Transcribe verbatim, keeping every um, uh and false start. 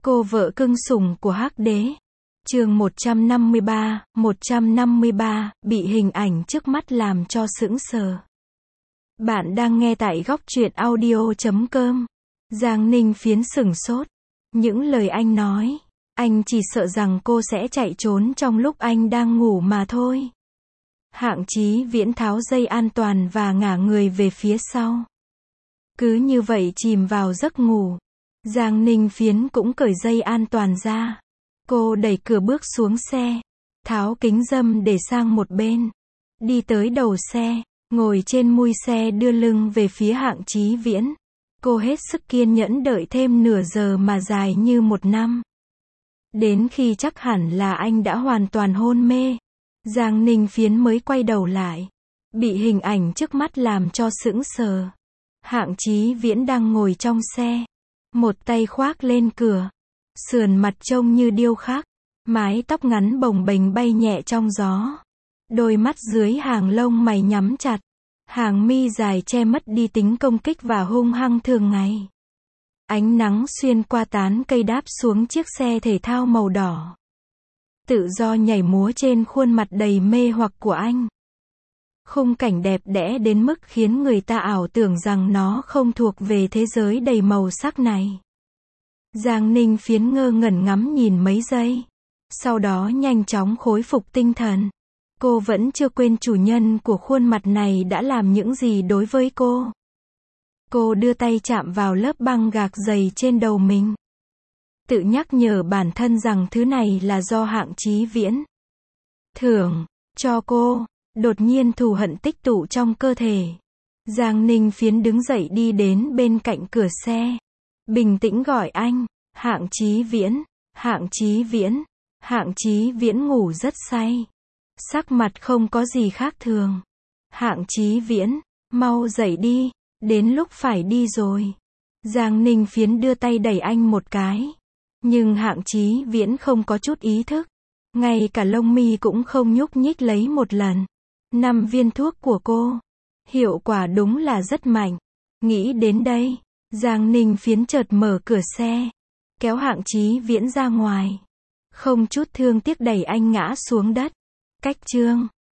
Cô vợ cưng sủng của Hắc Đế. Chương một trăm năm mươi ba, một trăm năm mươi ba, bị hình ảnh trước mắt làm cho sững sờ. Bạn đang nghe tại góc truyện audio chấm com. Giang Ninh Phiến sửng sốt. Những lời anh nói, anh chỉ sợ rằng cô sẽ chạy trốn trong lúc anh đang ngủ mà thôi. Hạng Chí Viễn tháo dây an toàn và ngả người về phía sau. Cứ như vậy chìm vào giấc ngủ. Giang Ninh Phiến cũng cởi dây an toàn ra. Cô đẩy cửa bước xuống xe, tháo kính râm để sang một bên, đi tới đầu xe, ngồi trên mui xe đưa lưng về phía Hạng Chí Viễn. Cô hết sức kiên nhẫn đợi thêm nửa giờ mà dài như một năm. Đến khi chắc hẳn là anh đã hoàn toàn hôn mê, Giang Ninh Phiến mới quay đầu lại, bị hình ảnh trước mắt làm cho sững sờ. Hạng Chí Viễn đang ngồi trong xe, một tay khoác lên cửa, sườn mặt trông như điêu khắc, mái tóc ngắn bồng bềnh bay nhẹ trong gió. Đôi mắt dưới hàng lông mày nhắm chặt, hàng mi dài che mất đi tính công kích và hung hăng thường ngày. Ánh nắng xuyên qua tán cây đáp xuống chiếc xe thể thao màu đỏ, tự do nhảy múa trên khuôn mặt đầy mê hoặc của anh. Khung cảnh đẹp đẽ đến mức khiến người ta ảo tưởng rằng nó không thuộc về thế giới đầy màu sắc này. Giang Ninh Phiến ngơ ngẩn ngắm nhìn mấy giây, sau đó nhanh chóng khôi phục tinh thần. Cô vẫn chưa quên chủ nhân của khuôn mặt này đã làm những gì đối với cô. Cô đưa tay chạm vào lớp băng gạc dày trên đầu mình, tự nhắc nhở bản thân rằng thứ này là do Hạng Chí Viễn thưởng cho cô. Đột nhiên thù hận tích tụ trong cơ thể. Giang Ninh Phiến đứng dậy đi đến bên cạnh cửa xe, bình tĩnh gọi anh, Hạng Chí Viễn, Hạng Chí Viễn. Hạng Chí Viễn ngủ rất say, sắc mặt không có gì khác thường. Hạng Chí Viễn, mau dậy đi, đến lúc phải đi rồi. Giang Ninh Phiến đưa tay đẩy anh một cái, nhưng Hạng Chí Viễn không có chút ý thức, ngay cả lông mi cũng không nhúc nhích lấy một lần. Năm viên thuốc của cô, hiệu quả đúng là rất mạnh. Nghĩ đến đây, Giang Ninh Phiến chợt mở cửa xe, kéo Hạng Chí Viễn ra ngoài, không chút thương tiếc đẩy anh ngã xuống đất. Cách chương